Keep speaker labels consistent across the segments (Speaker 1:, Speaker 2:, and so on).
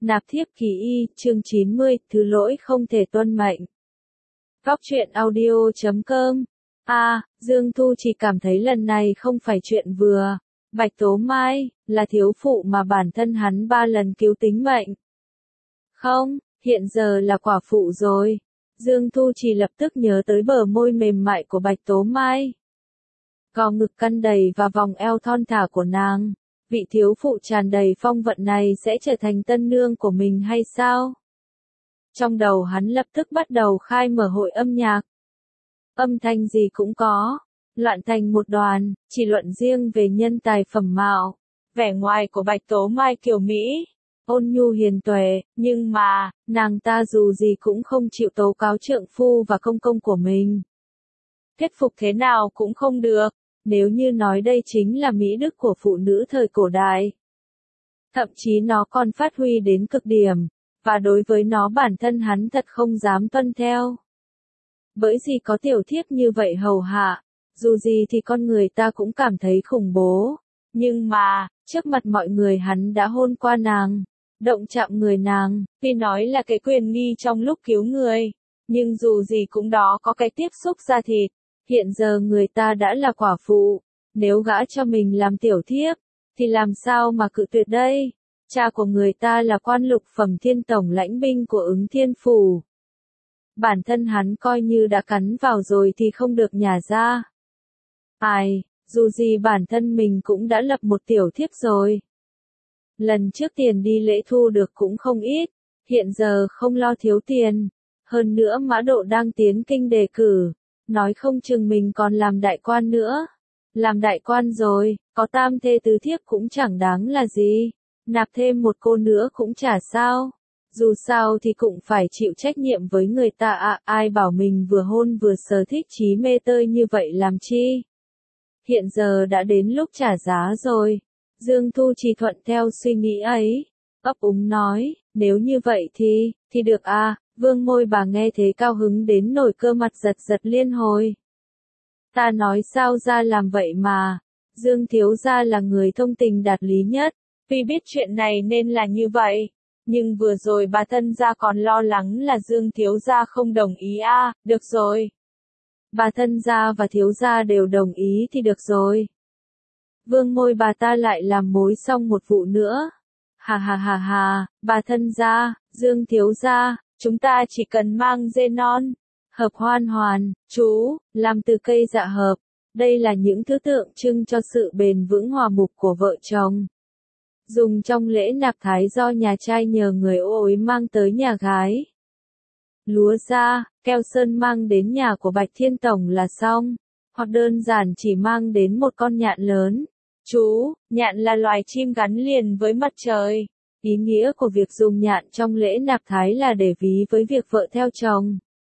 Speaker 1: Nạp thiếp ký y, chương 90, thứ lỗi không thể tuân mệnh. Góc truyện audio.com. Dương Thu chỉ cảm thấy lần này không phải chuyện vừa. Bạch Tố Mai, là thiếu phụ mà bản thân hắn 3 lần cứu tính mệnh. Không, hiện giờ là quả phụ rồi. Dương Thu chỉ lập tức nhớ tới bờ môi mềm mại của Bạch Tố Mai. Gò ngực căng đầy và vòng eo thon thả của nàng. Vị thiếu phụ tràn đầy phong vận này sẽ trở thành tân nương của mình hay sao? Trong đầu hắn lập tức bắt đầu khai mở hội âm nhạc. Âm thanh gì cũng có, loạn thành một đoàn, chỉ luận riêng về nhân tài phẩm mạo. Vẻ ngoài của Bạch Tố Mai kiều Mỹ, ôn nhu hiền tuệ, nhưng mà, nàng ta dù gì cũng không chịu tố cáo trượng phu và công công của mình. Thuyết phục thế nào cũng không được. Nếu như nói đây chính là mỹ đức của phụ nữ thời cổ đại. Thậm chí nó còn phát huy đến cực điểm, và đối với nó bản thân hắn thật không dám tuân theo. Bởi gì có tiểu thiếp như vậy hầu hạ, dù gì thì con người ta cũng cảm thấy khủng bố. Nhưng mà, trước mặt mọi người hắn đã hôn qua nàng, động chạm người nàng, tuy nói là cái quyền nghi trong lúc cứu người, nhưng dù gì cũng đó có cái tiếp xúc da thịt. Hiện giờ người ta đã là quả phụ, nếu gã cho mình làm tiểu thiếp, thì làm sao mà cự tuyệt đây? Cha của người ta là quan lục phẩm thiên tổng lãnh binh của Ứng Thiên Phủ. Bản thân hắn coi như đã cắn vào rồi thì không được nhả ra. Dù gì bản thân mình cũng đã lập một tiểu thiếp rồi. Lần trước tiền đi lễ thu được cũng không ít, hiện giờ không lo thiếu tiền. Hơn nữa Mã Độ đang tiến kinh đề cử. Nói không chừng mình còn làm đại quan nữa. Làm đại quan rồi, có tam thê tứ thiếp cũng chẳng đáng là gì. Nạp thêm một cô nữa cũng chả sao. Dù sao thì cũng phải chịu trách nhiệm với người ta ai bảo mình vừa hôn vừa sở thích chí mê tơi như vậy làm chi. Hiện giờ đã đến lúc trả giá rồi. Dương Thu chỉ thuận theo suy nghĩ ấy. Ấp úng nói, nếu như vậy thì được Vương Môi Bà nghe thế cao hứng đến nổi cơ mặt giật giật liên hồi. Ta nói sao ra làm vậy mà, Dương thiếu gia là người thông tình đạt lý nhất, tuy biết chuyện này nên là như vậy, nhưng vừa rồi bà thân gia còn lo lắng là Dương thiếu gia không đồng ý được rồi. Bà thân gia và thiếu gia đều đồng ý thì được rồi. Vương Môi Bà ta lại làm mối xong một vụ nữa. Bà thân gia, Dương thiếu gia. Chúng ta chỉ cần mang dê non, hợp hoan hoàn, chú, làm từ cây dạ hợp. Đây là những thứ tượng trưng cho sự bền vững hòa mục của vợ chồng. Dùng trong lễ nạp thái do nhà trai nhờ người ô uế mang tới nhà gái. Lúa ra, keo sơn mang đến nhà của Bạch Thiên Tổng là xong. Hoặc đơn giản chỉ mang đến một con nhạn lớn. Chú, nhạn là loài chim gắn liền với mặt trời. Ý nghĩa của việc dùng nhạn trong lễ nạp thái là để ví với việc vợ theo chồng.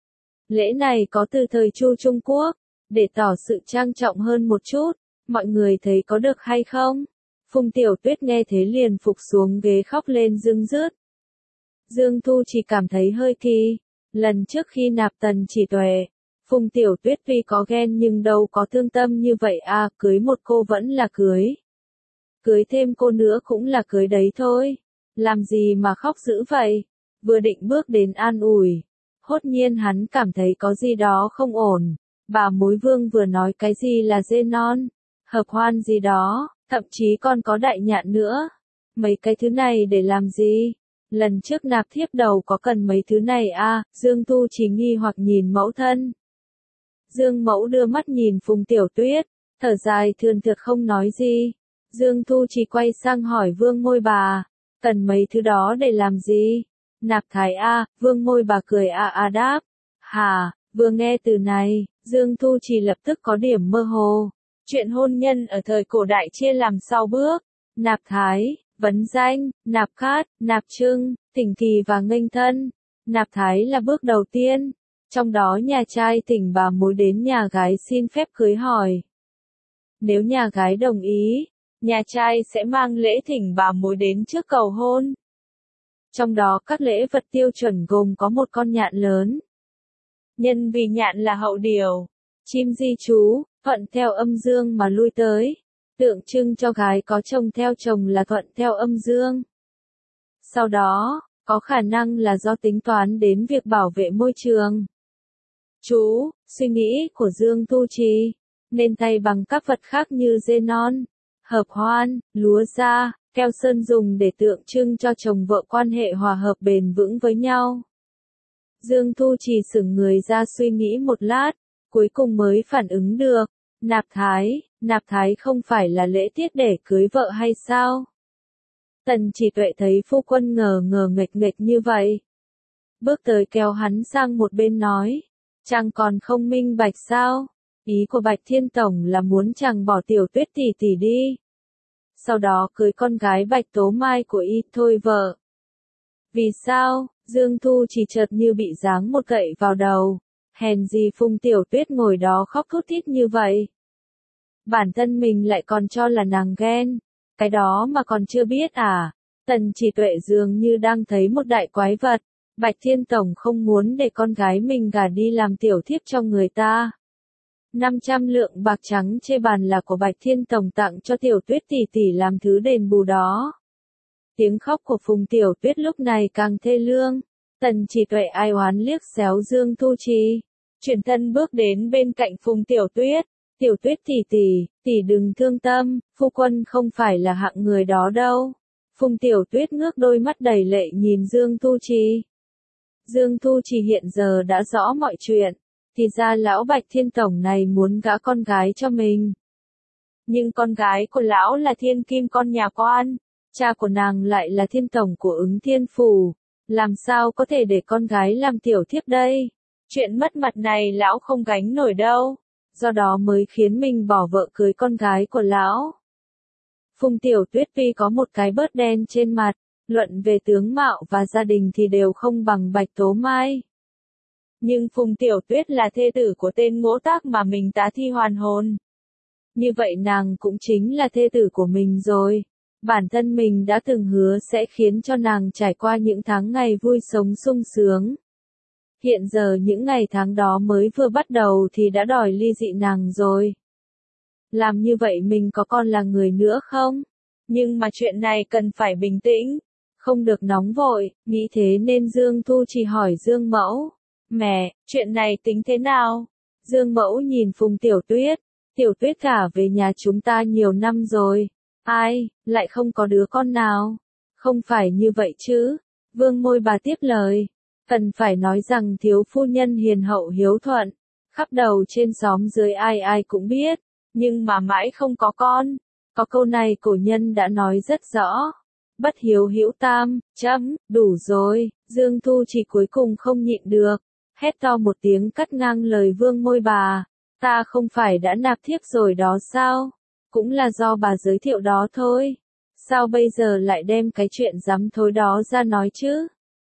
Speaker 1: Lễ này có từ thời Chu Trung Quốc, để tỏ sự trang trọng hơn một chút, mọi người thấy có được hay không? Phùng Tiểu Tuyết nghe thế liền phục xuống ghế khóc lên rưng rức. Dương Thu chỉ cảm thấy hơi kỳ, lần trước khi nạp Tần Chỉ Tuệ, Phùng Tiểu Tuyết tuy có ghen nhưng đâu có thương tâm như vậy cưới một cô vẫn là cưới. Cưới thêm cô nữa cũng là cưới đấy thôi. Làm gì mà khóc dữ vậy? Vừa định bước đến an ủi. Hốt nhiên hắn cảm thấy có gì đó không ổn. Bà Mối Vương vừa nói cái gì là dê non, hợp hoan gì đó, thậm chí còn có đại nhạn nữa. Mấy cái thứ này để làm gì? Lần trước nạp thiếp đầu có cần mấy thứ này Dương Thu chỉ nghi hoặc nhìn mẫu thân. Dương Mẫu đưa mắt nhìn Phùng Tiểu Tuyết, thở dài thườn thượt không nói gì. Dương Thu chỉ quay sang hỏi Vương Môi Bà. Cần mấy thứ đó để làm gì? Nạp thái Vương Môi Bà cười đáp. Vừa nghe từ này, Dương Thu chỉ lập tức có điểm mơ hồ. Chuyện hôn nhân ở thời cổ đại chia làm sau bước. Nạp thái, vấn danh, nạp khát, nạp trưng, thỉnh kỳ và nghênh thân. Nạp thái là bước đầu tiên. Trong đó nhà trai thỉnh bà mối đến nhà gái xin phép cưới hỏi. Nếu nhà gái đồng ý, nhà trai sẽ mang lễ thỉnh bà mối đến trước cầu hôn. Trong đó các lễ vật tiêu chuẩn gồm có một con nhạn lớn. Nhân vì nhạn là hậu điều, chim di trú, thuận theo âm dương mà lui tới, tượng trưng cho gái có chồng theo chồng là thuận theo âm dương. Sau đó, có khả năng là do tính toán đến việc bảo vệ môi trường. Chú, suy nghĩ của Dương Tu Trì, nên thay bằng các vật khác như dê non, hợp hoan, lúa da, keo sơn dùng để tượng trưng cho chồng vợ quan hệ hòa hợp bền vững với nhau. Dương Thu Trì sững người ra suy nghĩ một lát, cuối cùng mới phản ứng được, nạp thái không phải là lễ tiết để cưới vợ hay sao? Tần Chỉ Tuệ thấy phu quân ngờ ngờ nghệch nghệch như vậy. Bước tới kéo hắn sang một bên nói, chàng còn không minh bạch sao? Ý của Bạch Thiên Tổng là muốn chàng bỏ Tiểu Tuyết tỷ tỷ đi. Sau đó cưới con gái Bạch Tố Mai của y thôi vợ. Vì sao? Dương Thu chỉ chợt như bị giáng một gậy vào đầu. Hèn gì Phùng Tiểu Tuyết ngồi đó khóc thút thít như vậy. Bản thân mình lại còn cho là nàng ghen. Cái đó mà còn chưa biết à? Tần Chỉ Tuệ dường như đang thấy một đại quái vật. Bạch Thiên Tổng không muốn để con gái mình gả đi làm tiểu thiếp cho người ta. 500 lượng bạc trắng trên bàn là của Bạch Thiên Tổng tặng cho Tiểu Tuyết tỷ tỷ làm thứ đền bù đó. Tiếng khóc của Phùng Tiểu Tuyết lúc này càng thê lương. Tần Chỉ Tuệ ai oán liếc xéo Dương Thu Trì, chuyển thân bước đến bên cạnh Phùng Tiểu Tuyết. Tiểu Tuyết tỷ đừng thương tâm, phu quân không phải là hạng người đó đâu. Phùng Tiểu Tuyết ngước đôi mắt đầy lệ nhìn Dương Thu Trì. Dương Thu Trì hiện giờ đã rõ mọi chuyện, thì ra lão Bạch Thiên Tổng này muốn gả con gái cho mình. Nhưng con gái của lão là thiên kim con nhà quan, cha của nàng lại là Thiên Tổng của Ứng Thiên Phủ, làm sao có thể để con gái làm tiểu thiếp đây? Chuyện mất mặt này lão không gánh nổi đâu, do đó mới khiến mình bỏ vợ cưới con gái của lão. Phùng Tiểu Tuyết tuy có một cái bớt đen trên mặt, luận về tướng mạo và gia đình thì đều không bằng Bạch Tố Mai. Nhưng Phùng Tiểu Tuyết là thê tử của tên Ngỗ Tác mà mình tá thi hoàn hồn. Như vậy nàng cũng chính là thê tử của mình rồi. Bản thân mình đã từng hứa sẽ khiến cho nàng trải qua những tháng ngày vui sống sung sướng. Hiện giờ những ngày tháng đó mới vừa bắt đầu thì đã đòi ly dị nàng rồi. Làm như vậy mình có còn là người nữa không? Nhưng mà chuyện này cần phải bình tĩnh, không được nóng vội, nghĩ thế nên Dương Thu chỉ hỏi Dương Mẫu. Mẹ, chuyện này tính thế nào? Dương Mẫu nhìn Phùng Tiểu Tuyết cả về nhà chúng ta nhiều năm rồi. Ai, lại không có đứa con nào? Không phải như vậy chứ? Vương Môi Bà tiếp lời. Cần phải nói rằng thiếu phu nhân hiền hậu hiếu thuận. Khắp đầu trên xóm dưới ai ai cũng biết. Nhưng mà mãi không có con. Có câu này cổ nhân đã nói rất rõ. Bất hiếu hữu tam, đủ rồi. Dương Thu chỉ cuối cùng không nhịn được. Hét to một tiếng cắt ngang lời Vương Môi Bà. Ta không phải đã nạp thiếp rồi đó sao? Cũng là do bà giới thiệu đó thôi. Sao bây giờ lại đem cái chuyện dám thối đó ra nói chứ?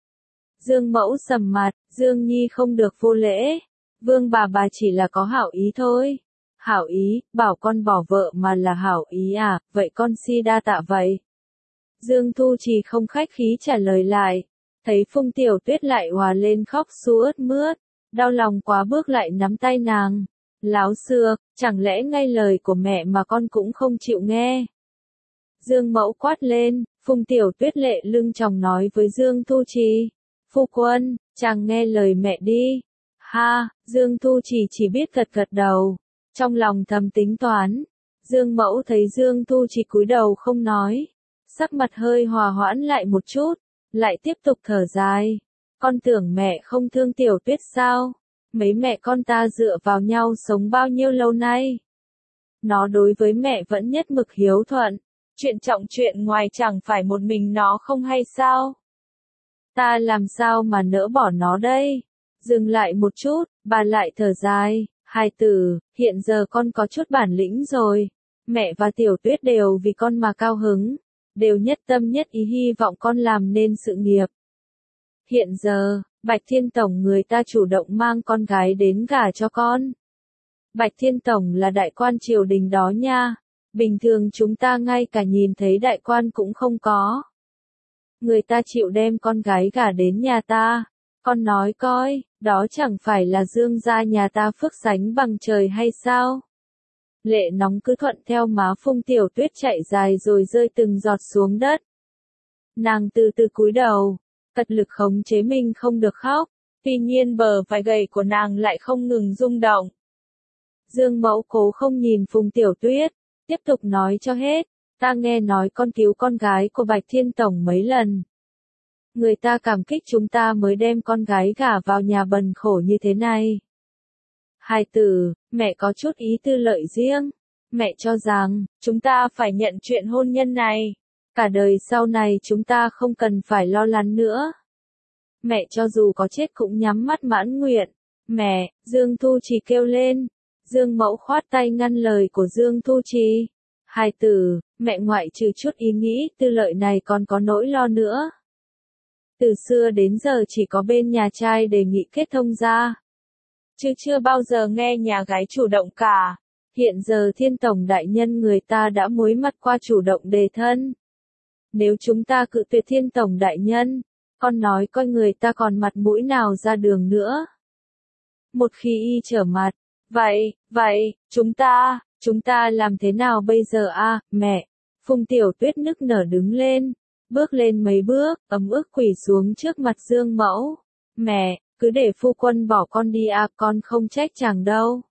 Speaker 1: Dương Mẫu sầm mặt, Dương Nhi không được vô lễ. Vương bà chỉ là có hảo ý thôi. Hảo ý, bảo con bỏ vợ mà là hảo ý à, vậy con si đa tạ vậy. Dương Thu Trì không khách khí trả lời lại. Thấy Phùng Tiểu Tuyết lại hòa lên khóc sướt mướt. Đau lòng quá bước lại nắm tay nàng. Láo xược, chẳng lẽ ngay lời của mẹ mà con cũng không chịu nghe. Dương Mẫu quát lên, Phùng Tiểu Tuyết lệ lưng tròng nói với Dương Thu Trì. Phu quân, chàng nghe lời mẹ đi. Ha, Dương Thu Trì chỉ biết gật gật đầu. Trong lòng thầm tính toán. Dương Mẫu thấy Dương Thu Trì cúi đầu không nói. Sắc mặt hơi hòa hoãn lại một chút. Lại tiếp tục thở dài. Con tưởng mẹ không thương Tiểu Tuyết sao? Mấy mẹ con ta dựa vào nhau sống bao nhiêu lâu nay. Nó đối với mẹ vẫn nhất mực hiếu thuận. Chuyện trọng chuyện ngoài chẳng phải một mình nó không hay sao? Ta làm sao mà nỡ bỏ nó đây? Dừng lại một chút, bà lại thở dài. Hài tử, hiện giờ con có chút bản lĩnh rồi. Mẹ và Tiểu Tuyết đều vì con mà cao hứng. Đều nhất tâm nhất ý hy vọng con làm nên sự nghiệp. Hiện giờ, Bạch Thiên Tổng người ta chủ động mang con gái đến gả cho con. Bạch Thiên Tổng là đại quan triều đình đó nha. Bình thường chúng ta ngay cả nhìn thấy đại quan cũng không có. Người ta chịu đem con gái gả đến nhà ta. Con nói coi, đó chẳng phải là Dương gia nhà ta phước sánh bằng trời hay sao? Lệ nóng cứ thuận theo má Phùng Tiểu Tuyết chạy dài rồi rơi từng giọt xuống đất. Nàng từ từ cúi đầu, cật lực khống chế mình không được khóc, tuy nhiên bờ vai gầy của nàng lại không ngừng rung động. Dương Mẫu cố không nhìn Phùng Tiểu Tuyết, tiếp tục nói cho hết, ta nghe nói con cứu con gái của Bạch Thiên Tổng mấy lần. Người ta cảm kích chúng ta mới đem con gái gả vào nhà bần khổ như thế này. Hài tử, mẹ có chút ý tư lợi riêng. Mẹ cho rằng, chúng ta phải nhận chuyện hôn nhân này. Cả đời sau này chúng ta không cần phải lo lắng nữa. Mẹ cho dù có chết cũng nhắm mắt mãn nguyện. Mẹ, Dương Thu Trì kêu lên. Dương Mẫu khoát tay ngăn lời của Dương Thu Trì. Hài tử, mẹ ngoại trừ chút ý nghĩ tư lợi này còn có nỗi lo nữa. Từ xưa đến giờ chỉ có bên nhà trai đề nghị kết thông gia. Chứ chưa bao giờ nghe nhà gái chủ động cả. Hiện giờ Thiên Tổng đại nhân người ta đã muối mặt qua chủ động đề thân. Nếu chúng ta cự tuyệt Thiên Tổng đại nhân, con nói coi người ta còn mặt mũi nào ra đường nữa. Một khi y trở mặt, vậy, chúng ta làm thế nào bây giờ a, mẹ? Phùng Tiểu Tuyết nức nở đứng lên, bước lên mấy bước, ấm ức quỳ xuống trước mặt Dương Mẫu. Mẹ, cứ để phu quân bỏ con đi a, con không trách chàng đâu.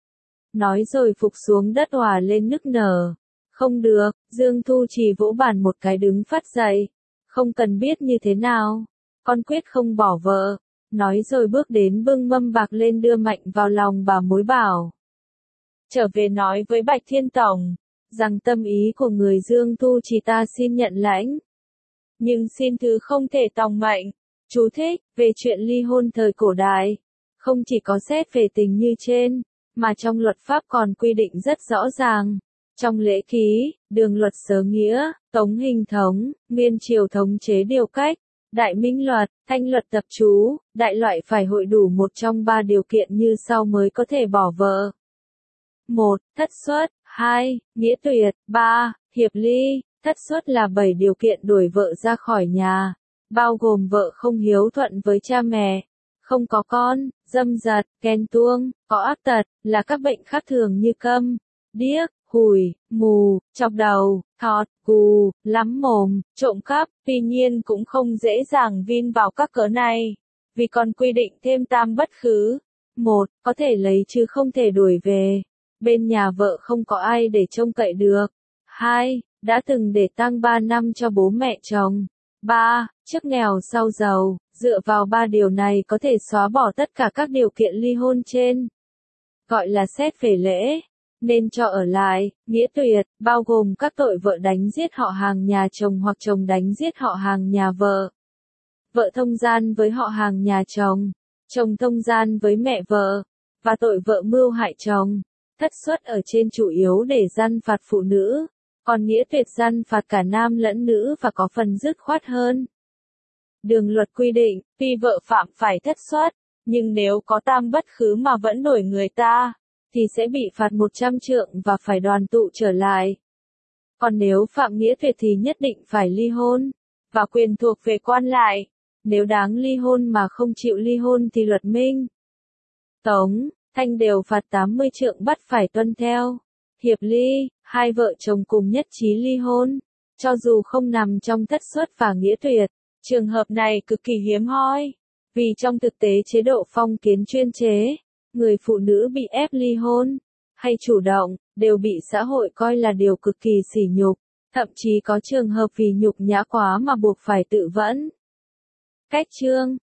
Speaker 1: Nói rồi phục xuống đất òa lên nức nở. Không được, Dương Thu Trì vỗ bàn một cái đứng phát dậy. Không cần biết như thế nào, con quyết không bỏ vợ. Nói rồi bước đến bưng mâm bạc lên đưa mạnh vào lòng bà mối bảo. Trở về nói với Bạch Thiên Tổng, rằng tâm ý của người Dương Thu Trì ta xin nhận lãnh. Nhưng xin thứ không thể tòng mệnh. Chú thích, về chuyện ly hôn thời cổ đại, không chỉ có xét về tình như trên, mà trong luật pháp còn quy định rất rõ ràng. Trong lễ ký, đường luật sớ nghĩa, tống hình thống, nguyên triều thống chế điều cách, đại minh luật, thanh luật tập chú, đại loại phải hội đủ một trong ba điều kiện như sau mới có thể bỏ vợ. 1. Thất xuất, 2. Nghĩa tuyệt, 3. Hiệp ly. Thất xuất là 7 điều kiện đuổi vợ ra khỏi nhà, bao gồm vợ không hiếu thuận với cha mẹ, không có con, dâm dật, ghen tuông, có ác tật, là các bệnh khác thường như câm, điếc, hủi, mù, chọc đầu, thọt, gù, lắm mồm, trộm cắp. Tuy nhiên cũng không dễ dàng vin vào các cớ này, vì còn quy định thêm tam bất khứ. 1. Có thể lấy chứ không thể đuổi về. Bên nhà vợ không có ai để trông cậy được. 2. Đã từng để tang 3 năm cho bố mẹ chồng. 3. Trước nghèo sau giàu, dựa vào 3 điều này có thể xóa bỏ tất cả các điều kiện ly hôn trên. Gọi là xét về lễ, nên cho ở lại. Nghĩa tuyệt, bao gồm các tội vợ đánh giết họ hàng nhà chồng hoặc chồng đánh giết họ hàng nhà vợ. Vợ thông gian với họ hàng nhà chồng, chồng thông gian với mẹ vợ, và tội vợ mưu hại chồng. Thất xuất ở trên chủ yếu để gian phạt phụ nữ, còn nghĩa tuyệt gian phạt cả nam lẫn nữ và có phần dứt khoát hơn. Đường luật quy định, tuy vợ phạm phải thất xuất, nhưng nếu có tam bất khứ mà vẫn đuổi người ta, thì sẽ bị phạt 100 trượng và phải đoàn tụ trở lại. Còn nếu phạm nghĩa tuyệt thì nhất định phải ly hôn, và quyền thuộc về quan lại. Nếu đáng ly hôn mà không chịu ly hôn thì luật minh, tống, thanh đều phạt 80 trượng bắt phải tuân theo. Hiệp ly, hai vợ chồng cùng nhất trí ly hôn, cho dù không nằm trong thất xuất và nghĩa tuyệt. Trường hợp này cực kỳ hiếm hoi, vì trong thực tế chế độ phong kiến chuyên chế, người phụ nữ bị ép ly hôn, hay chủ động, đều bị xã hội coi là điều cực kỳ sỉ nhục, thậm chí có trường hợp vì nhục nhã quá mà buộc phải tự vẫn. Cách chương